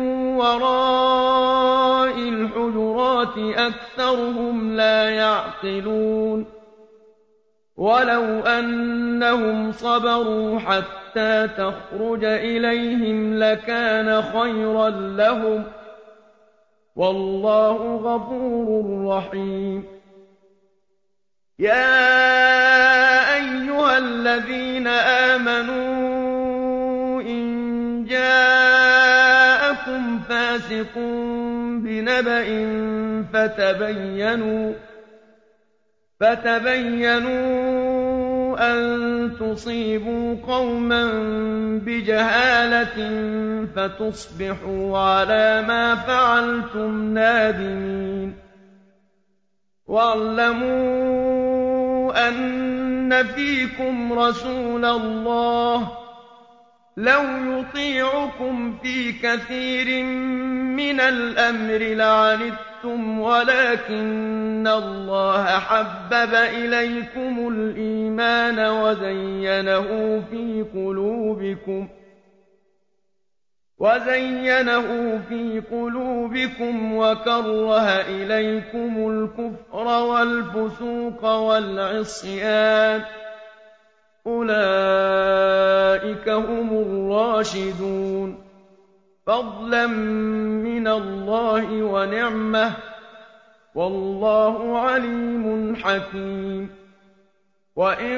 Speaker 1: وراء الحجرات أكثرهم لا يعقلون. ولو أنهم صبروا حتى تخرج إليهم لكان خيرا لهم والله غفور رحيم. يا أيها الذين آمنوا إن جاءكم فاسق بنبأ فتبينوا أن تصيبوا قوما بجهالة فتصبحوا على ما فعلتم نادمين. واعلموا أن فيكم رسول الله لو يطيعكم في كثير من الأمر لعنتم ولكن الله حبب إليكم الإيمان وزينه في قلوبكم وكره إليكم الكفر والفسوق والعصيان أولئك هم الراشدون فضلا من الله ونعمة والله عليم حكيم. وإن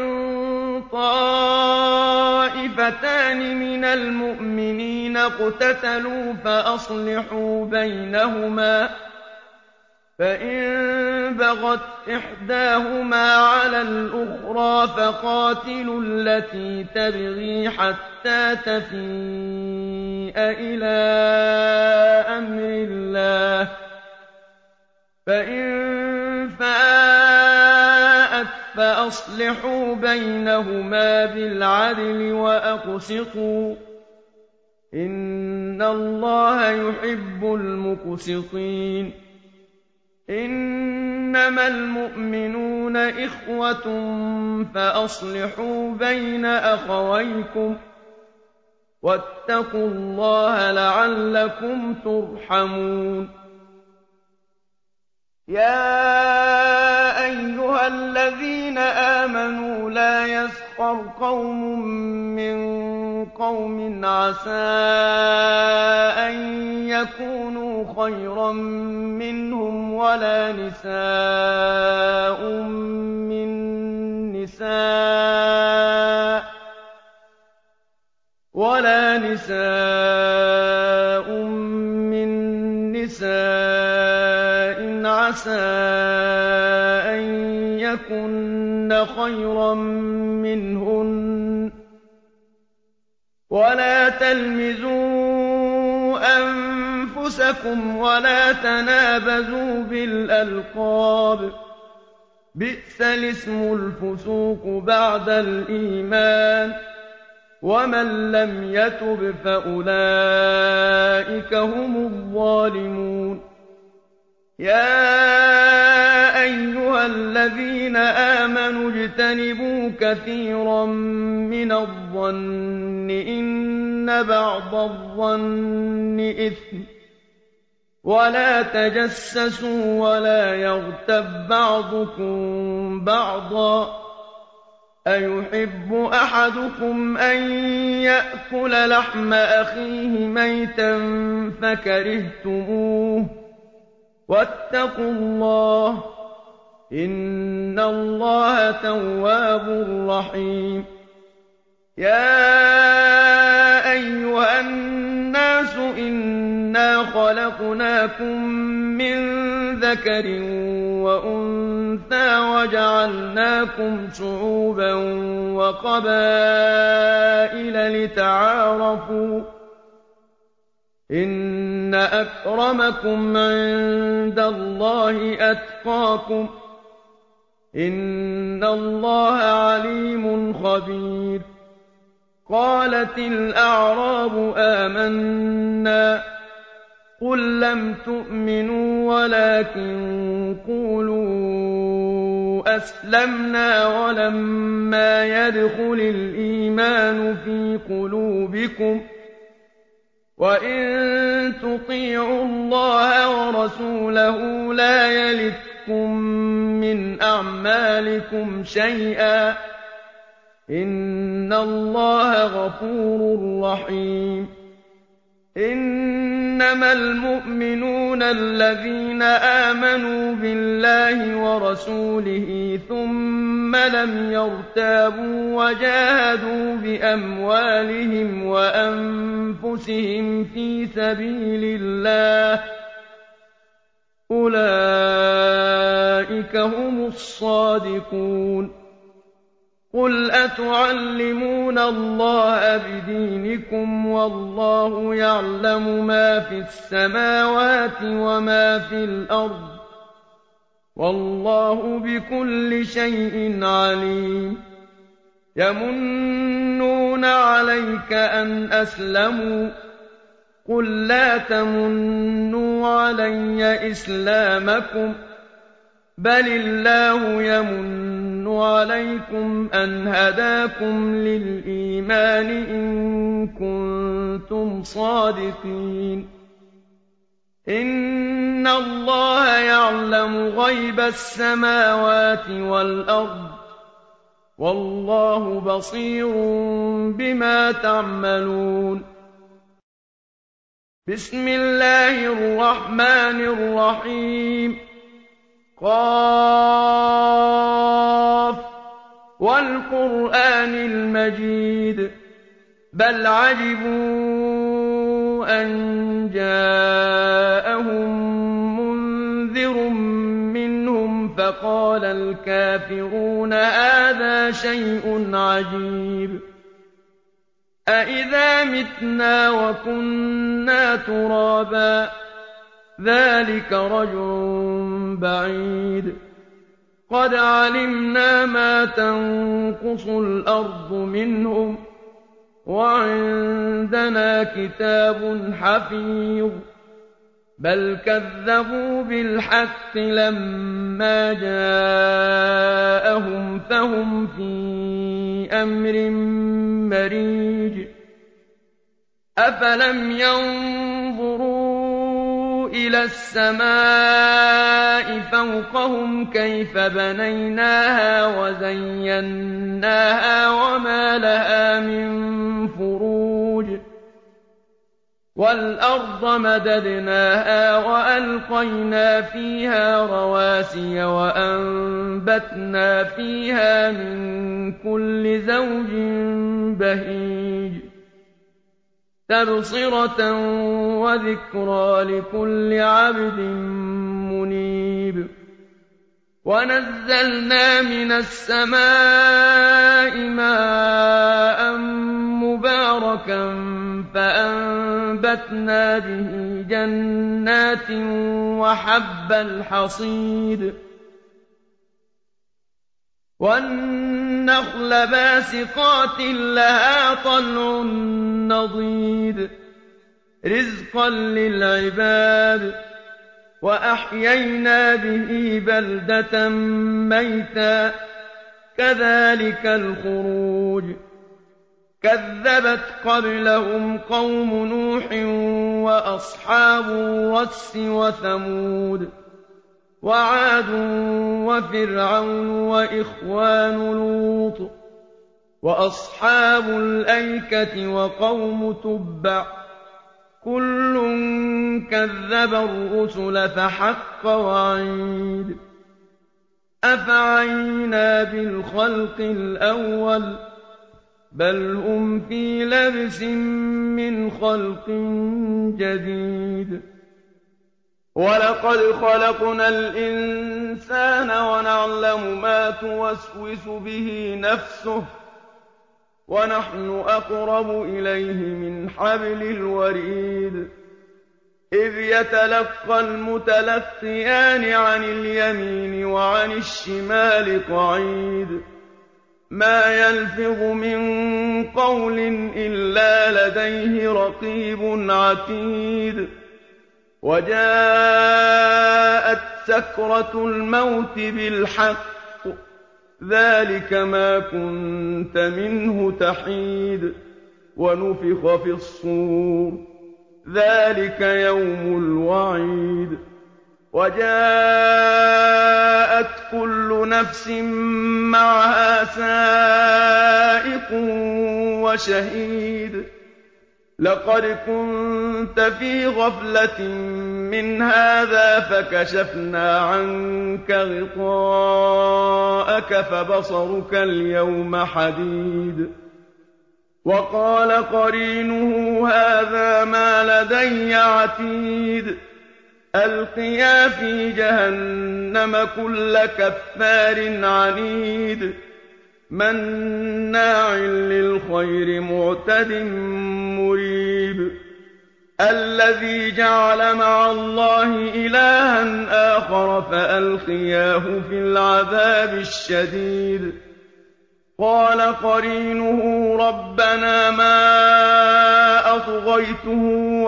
Speaker 1: طائفتان من المؤمنين اقتتلوا فأصلحوا بينهما فإن بغت إحداهما على الأخرى فقاتلوا التي تبغي حتى تفيء إلى أمر الله فإن فاءت فأصلحوا بينهما بالعدل وأقسطوا إن الله يحب المقسطين. إنما المؤمنون إخوة فأصلحوا بين أخويكم واتقوا الله لعلكم ترحمون. يا أيها الذين آمنوا لا يسخر قوم من قوم عسى أن يكونوا خيرا منهم ولا نساء من نساء عسى أن يكن خيرا منهن ولا تلمزوا أنفسكم ولا تنابزوا بالألقاب بئس الاسم الفسوق بعد الإيمان وَمَن لَّمْ يَتُبْ فَأُولَٰئِكَ هُمُ الظَّالِمُونَ يَا أَيُّهَا الَّذِينَ آمَنُوا اجْتَنِبُوا كَثِيرًا مِّنَ الظَّنِّ إِنَّ بَعْضَ الظَّنِّ إِثْمٌ ۖ وَلَا تَجَسَّسُوا وَلَا يَغْتَب بَّعْضُكُم بَعْضًا ۚ أَيُحِبُّ أَحَدُكُمْ أَن يَأْكُلَ لَحْمَ أَخِيهِ مَيْتًا فَكَرِهْتُمُوهُ ۚ وَاتَّقُوا اللَّهَ ۚ إِنَّ اللَّهَ تَوَّابٌ رَّحِيمٌ يَا أَيُّهَا النَّاسُ إِنَّا خَلَقْنَاكُم مِّن ذَكَرٍ وَأُنثَىٰ وَجَعَلْنَاكُمْ شُعُوبًا وَقَبَائِلَ لِتَعَارَفُوا ۚ إِنَّ أَكْرَمَكُمْ عِندَ اللَّهِ أَتْقَاكُمْ ۚ إِنَّ اللَّهَ عَلِيمٌ خَبِيرٌ قَالَتِ الْأَعْرَابُ آمَنَّا ۖ قُل لَّمْ تُؤْمِنُوا وَلَٰكِن قُولُوا أَسْلَمْنَا وَلَمَّا يَدْخُلِ الْإِيمَانُ فِي قُلُوبِكُمْ ۖ وَإِن تُطِيعُوا اللَّهَ وَرَسُولَهُ لَا يَلِتْكُم مِّنْ أَعْمَالِكُمْ شَيْئًا ۚ إِنَّ اللَّهَ غَفُورٌ رَّحِيمٌ إِنَّمَا الْمُؤْمِنُونَ الَّذِينَ آمَنُوا بِاللَّهِ وَرَسُولِهِ ثُمَّ لَمْ يَرْتَابُوا وَجَاهَدُوا بِأَمْوَالِهِمْ وَأَنفُسِهِمْ فِي سَبِيلِ اللَّهِ ۚ أُولَٰئِكَ هُمُ الصَّادِقُونَ قُلْ أَتُعَلِّمُونَ اللَّهَ بِدِينِكُمْ وَاللَّهُ يَعْلَمُ مَا فِي السَّمَاوَاتِ وَمَا في الْأَرْضِ ۚ وَاللَّهُ بِكُلِّ شَيْءٍ عَلِيمٌ يَمُنُّونَ عَلَيْكَ أَنْ أَسْلَمُوا ۖ قُل لَّا تَمُنُّوا عَلَيَّ إِسْلَامَكُم ۖ بَلِ اللَّهُ يَمُنُّ عَلَيْكُمْ أَنْ هَدَاكُمْ لِلْإِيمَانِ إِن كُنتُمْ صَادِقِينَ إِنَّ اللَّهَ يَعْلَمُ غَيْبَ السَّمَاوَاتِ وَالْأَرْضِ ۚ وَاللَّهُ بَصِيرٌ بِمَا تَعْمَلُونَ بِسْمِ اللَّهِ الرَّحْمَٰنِ الرَّحِيمِ قاف وَالْقُرْآنِ المجيد بَلْ عَجِبُوا أَن جَاءَهُم مُّنذِرٌ مِّنْهُمْ فَقَالَ الْكَافِرُونَ هَٰذَا شَيْءٌ عَجِيبٌ أَإِذَا مِتْنَا وَكُنَّا تُرَابًا ذَٰلِكَ رَجْعٌ بَعِيدٌ قَدْ عَلِمْنَا مَا تَنقُصُ الْأَرْضُ مِنْهُمْ ۖ وَعِندَنَا كِتَابٌ حَفِيظٌ بَلْ كَذَّبُوا بِالْحَقِّ لَمَّا جَاءَهُمْ فَهُمْ فِي أَمْرٍ مَّرِيجٍ أَفَلَمْ يَنظُرُوا إِلَى السَّمَاءِ فَوْقَهُمْ كَيْفَ بَنَيْنَاهَا وَزَيَّنَّاهَا وَمَا لَهَا مِن فُرُوجٍ وَالْأَرْضَ مَدَدْنَاهَا وَأَلْقَيْنَا فِيهَا رَوَاسِيَ وَأَنبَتْنَا فِيهَا مِن كُلِّ زَوْجٍ بَهِيجٍ تَبْصِرَةً وَذِكْرَىٰ لِكُلِّ عَبْدٍ مُّنِيبٍ وَنَزَّلْنَا مِنَ السَّمَاءِ مَاءً مُّبَارَكًا فَأَنبَتْنَا بِهِ جَنَّاتٍ وَحَبَّ الْحَصِيدِ وَالنَّخْلَ بَاسِقَاتٍ لَّهَا طَلْعٌ نَّضِيدٌ رِّزْقًا لِّلْعِبَادِ وَأَحْيَيْنَا بِهِ بَلْدَةً مَّيْتًا كَذَٰلِكَ الْخُرُوجُ كَذَّبَتْ قَبْلَهُمْ قَوْمُ نُوحٍ وَأَصْحَابُ الرَّسِّ وَثَمُودُ وَعَادٌ وَفِرْعَوْنُ وَإِخْوَانُ لُوطٍ وَأَصْحَابُ الْأَيْكَةِ وَقَوْمُ تُبَّعٍ ۚ كُلٌّ كَذَّبَ الرُّسُلَ فَحَقَّ وَعِيدِ أَفَعَيِينَا بِالْخَلْقِ الْأَوَّلِ ۚ بَلْ هُمْ فِي لَبْسٍ مِّنْ خَلْقٍ جَدِيدٍ وَلَقَدْ خَلَقْنَا الْإِنسَانَ وَنَعْلَمُ مَا تُوَسْوِسُ بِهِ نَفْسُهُ وَنَحْنُ أَقْرَبُ إِلَيْهِ مِنْ حَبْلِ الْوَرِيدِ إِذْ يَتَلَقَّى الْمُتَلَقِّيَانِ عَنِ الْيَمِينِ وَعَنِ الشِّمَالِ قَعِيدٌ مَا يَلْفِظُ مِن قَوْلٍ إِلَّا لَدَيْهِ رَقِيبٌ عَتِيدٌ وَجَاءَتْ سَكْرَةُ الْمَوْتِ بِالْحَقِّ ۖ ذَٰلِكَ مَا كُنتَ مِنْهُ تَحِيدُ وَنُفِخَ فِي الصُّورِ ۚ ذَٰلِكَ يَوْمُ الْوَعِيدِ وَجَاءَتْ كُلُّ نَفْسٍ مَّعَهَا سَائِقٌ وَشَهِيدٌ لَّقَدْ كُنتَ فِي غَفْلَةٍ مِّنْ هَٰذَا فَكَشَفْنَا عَنكَ غِطَاءَكَ فَبَصَرُكَ الْيَوْمَ حَدِيدٌ وَقَالَ قَرِينُهُ هَٰذَا مَا لَدَيَّ عَتِيدٌ أَلْقِيَا فِي جَهَنَّمَ كُلَّ كَفَّارٍ عَنِيدٍ مَّنَّاعٍ لِّلْخَيْرِ مُعْتَدٍ مُّرِيبٍ الَّذِي جَعَلَ مَعَ اللَّهِ إِلَٰهًا آخَرَ فَأَلْقِيَاهُ فِي الْعَذَابِ الشَّدِيدِ قَالَ قَرِينُهُ رَبَّنَا مَا أَطْغَيْتُهُ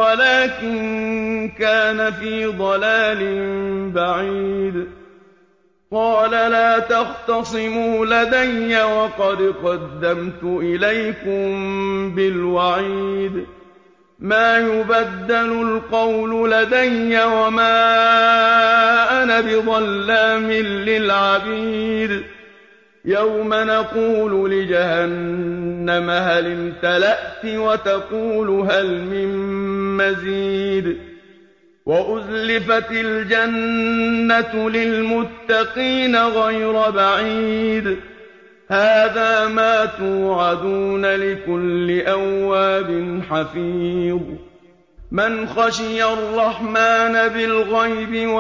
Speaker 1: وَلَٰكِن كَانَ فِي ضَلَالٍ بَعِيدٍ قَالَ لَا تَخْتَصِمُوا لَدَيَّ وَقَدْ قَدَّمْتُ إِلَيْكُم بِالْوَعِيدِ مَا يُبَدَّلُ الْقَوْلُ لَدَيَّ وَمَا أَنَا بِظَلَّامٍ لِّلْعَبِيدِ يَوْمَ نَقُولُ لِجَهَنَّمَ هَلِ امْتَلَأْتِ وَتَقُولُ هَلْ مِن مَّزِيدٍ وَأُزْلِفَتِ الْجَنَّةُ لِلْمُتَّقِينَ غَيْرَ بَعِيدٍ هَٰذَا مَا تُوعَدُونَ لِكُلِّ أَوَّابٍ حَفِيظٍ مَّنْ خَشِيَ الرَّحْمَٰنَ بِالْغَيْبِ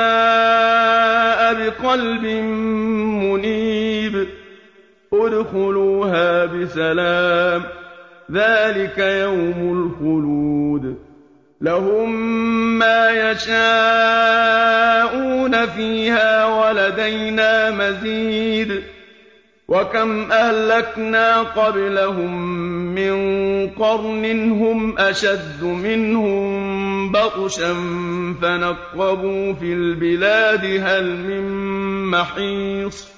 Speaker 1: وَجَاءَ بِقَلْبٍ مُّنِيبٍ ادْخُلُوهَا بِسَلَامٍ ذَٰلِكَ يَوْمُ الْخُلُودِ لَهُم مَّا يَشَاءُونَ فِيهَا وَلَدَيْنَا مَزِيدٌ وَكَمْ أَهْلَكْنَا قَبْلَهُم مِّن قَرْنٍ هُمْ أَشَدُّ مِنْهُم بَطْشًا فَنَقَّبُوا فِي الْبِلَادِ هَلْ مِن مَّحِيصٍ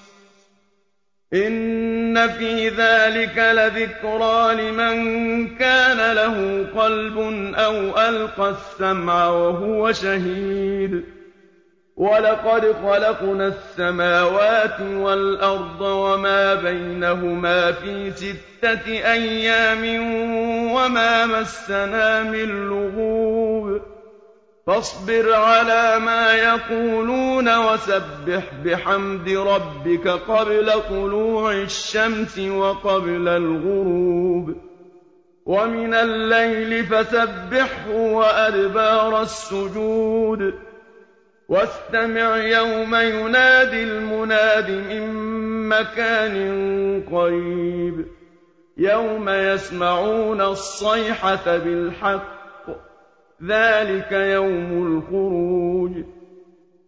Speaker 1: إِنَّ فِي ذَٰلِكَ لَذِكْرَىٰ لِمَن كَانَ لَهُ قَلْبٌ أَوْ أَلْقَى السَّمْعَ وَهُوَ شَهِيدٌ وَلَقَدْ خَلَقْنَا السَّمَاوَاتِ وَالْأَرْضَ وَمَا بَيْنَهُمَا فِي 6 أَيَّامٍ وَمَا مَسَّنَا مِن لُّغُوبٍ فَاصْبِرْ عَلَىٰ مَا يَقُولُونَ وَسَبِّحْ بِحَمْدِ رَبِّكَ قَبْلَ طُلُوعِ الشَّمْسِ وَقَبْلَ الْغُرُوبِ وَمِنَ اللَّيْلِ فَسَبِّحْهُ وَأَدْبَارَ السُّجُودِ وَاسْتَمِعْ يَوْمَ يُنَادِ الْمُنَادِ مِن مَّكَانٍ قَرِيبٍ يَوْمَ يَسْمَعُونَ الصَّيْحَةَ بِالْحَقِّ ۚ ذَٰلِكَ يَوْمُ الْخُرُوجِ.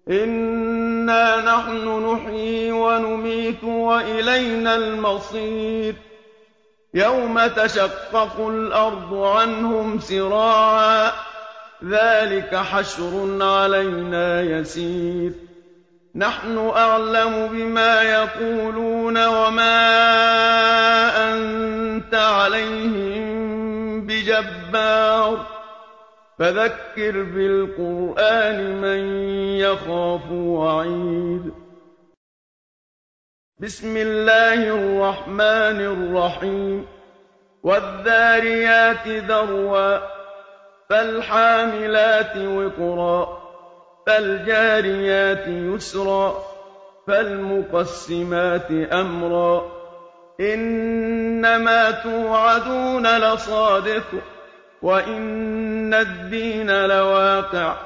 Speaker 1: إِنَّا نَحْنُ نُحْيِي وَنُمِيتُ وَإِلَيْنَا الْمَصِيرُ يَوْمَ تَشَقَّقُ الْأَرْضُ عَنْهُمْ سِرَاعًا ذَٰلِكَ حَشْرٌ عَلَيْنَا يَسِيرٌ نَّحْنُ أَعْلَمُ بِمَا يَقُولُونَ وَمَا أَنتَ عَلَيْهِم بِجَبَّارٍ فَذَكِّرْ بِالْقُرْآنِ مَن يَخَافُ وَعِيدِ بسم الله الرحمن الرحيم وَالذَّارِيَاتِ ذَرْوًا فَالْحَامِلَاتِ وِقْرًا فَالْجَارِيَاتِ يُسْرًا فَالْمُقَسِّمَاتِ أَمْرًا إِنَّمَا تُوعَدُونَ لَصَادِقٌ وَإِنَّ الدِّينَ لَوَاقِعٌ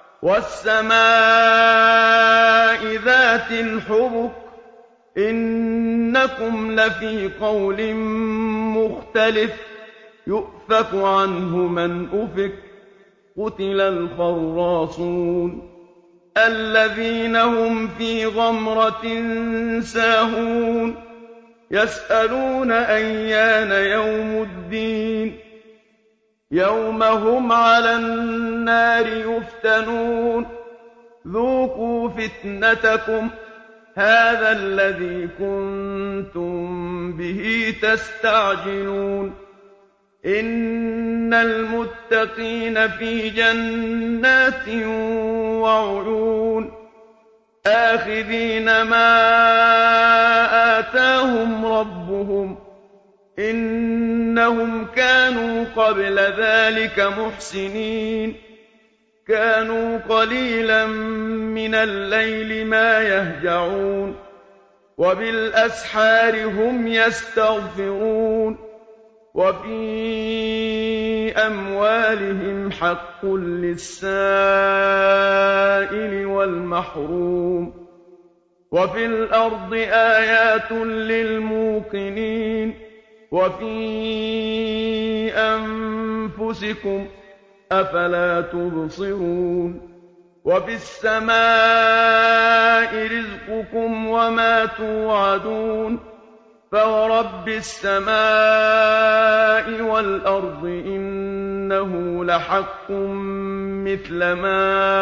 Speaker 1: وَالسَّمَاءِ ذَاتِ الْحُبُكِ إِنَّكُمْ لَفِي قَوْلٍ مُّخْتَلِفٍ يُؤْفَكُ عَنْهُ مَنْ أُفِكَ قُتِلَ الْخَرَّاصُونَ الَّذِينَ هُمْ فِي غَمْرَةٍ سَاهُونَ يَسْأَلُونَ أَيَّانَ يَوْمُ الدِّينِ يَوْمَ هُمْ عَلَى النَّارِ يُفْتَنُونَ ذُوقُوا فِتْنَتَكُمْ هَٰذَا الَّذِي كُنتُم بِهِ تَسْتَعْجِلُونَ إِنَّ الْمُتَّقِينَ فِي جَنَّاتٍ وَعُيُونٍ آخِذِينَ مَا آتَاهُمْ رَبُّهُمْ إِنَّهُمْ كَانُوا قَبْلَ ذَٰلِكَ مُحْسِنِينَ كَانُوا قَلِيلًا مِّنَ اللَّيْلِ مَا يَهْجَعُونَ وَبِالْأَسْحَارِ هُمْ يَسْتَغْفِرُونَ وَفِي أَمْوَالِهِمْ حَقٌّ لِّلسَّائِلِ وَالْمَحْرُومِ وَفِي الْأَرْضِ آيَاتٌ لِّلْمُوقِنِينَ وَفِي أَنفُسِكُمْ ۚ أَفَلَا تُبْصِرُونَ وَفِي السَّمَاءِ رِزْقُكُمْ وَمَا تُوعَدُونَ فَوَرَبِّ السَّمَاءِ وَالْأَرْضِ إِنَّهُ لَحَقٌّ مِّثْلَ مَا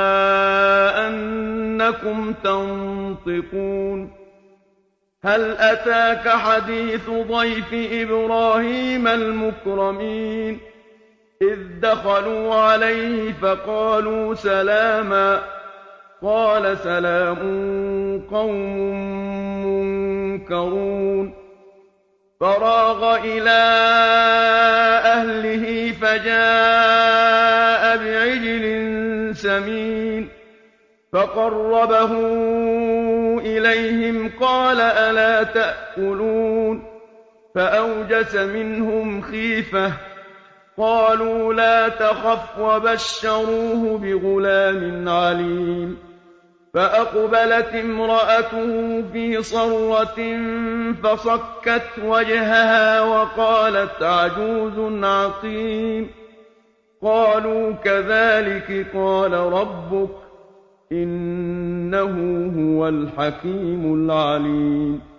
Speaker 1: أَنَّكُمْ تَنطِقُونَ هَلْ أَتَاكَ حَدِيثُ ضَيْفِ إِبْرَاهِيمَ الْمُكْرَمِينَ إِذْ دَخَلُوا عَلَيْهِ فَقَالُوا سَلَامًا قَالَ سَلَامٌ قَوْمٌ مُّنكَرُونَ فَرَاغَ إِلَىٰ أَهْلِهِ فَجَاءَ بِعِجْلٍ سَمِينٍ فَقَرَّبَهُ إِلَيْهِمْ قَالَ أَلَا تَأْكُلُونَ فَأَوْجَسَ مِنْهُمْ خِيفَةً قَالُوا لَا تَخَفْ وَبَشَّرُوهُ بِغُلَامٍ عَلِيمٍ فَأَقْبَلَتِ امْرَأَتُهُ فِي صَرَّةٍ فَصَكَّتْ وَجْهَهَا وَقَالَتْ عَجُوزٌ عَقِيمٌ قَالُوا كَذَٰلِكِ قَالَ رَبُّكِ ۖ إِنَّهُ هُوَ الْحَكِيمُ الْعَلِيمُ